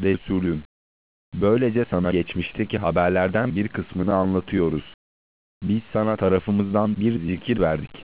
Resulüm. Böylece sana geçmişteki haberlerden bir kısmını anlatıyoruz. Biz sana tarafımızdan bir zikir verdik.